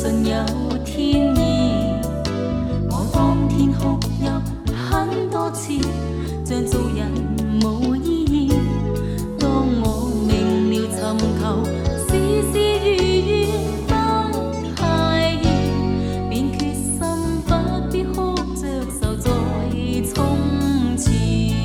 信有天意。我當天哭泣很多次，像做人無意義。當我明了尋求事事如願不太易，便決心不必哭着愁再衝刺。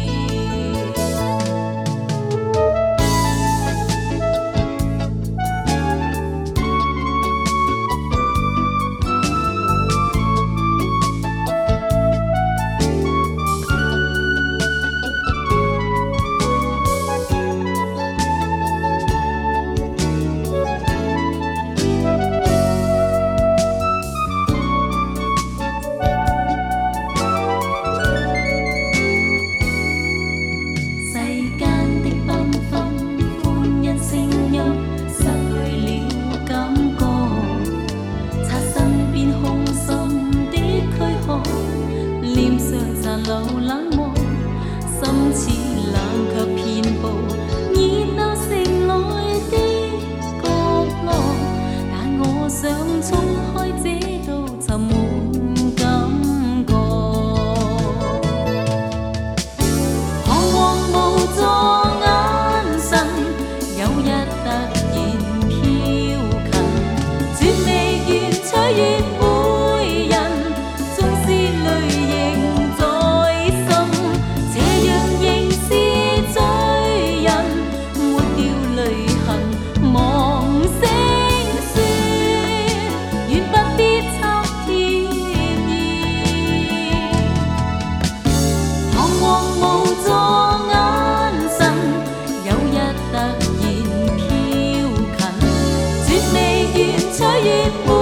臉上殘留冷漠，心似冷卻遍布熱鬧城內的角落。但我想衝開這道沉悶感覺，彷徨無助眼神，有日突然飄近，絕未完取悦每人，縱是淚仍在心，這樣仍是罪人，抹掉淚痕，望星説，願不必測天意。彷徨無助眼神，有日突然飄近，絕未完取悦。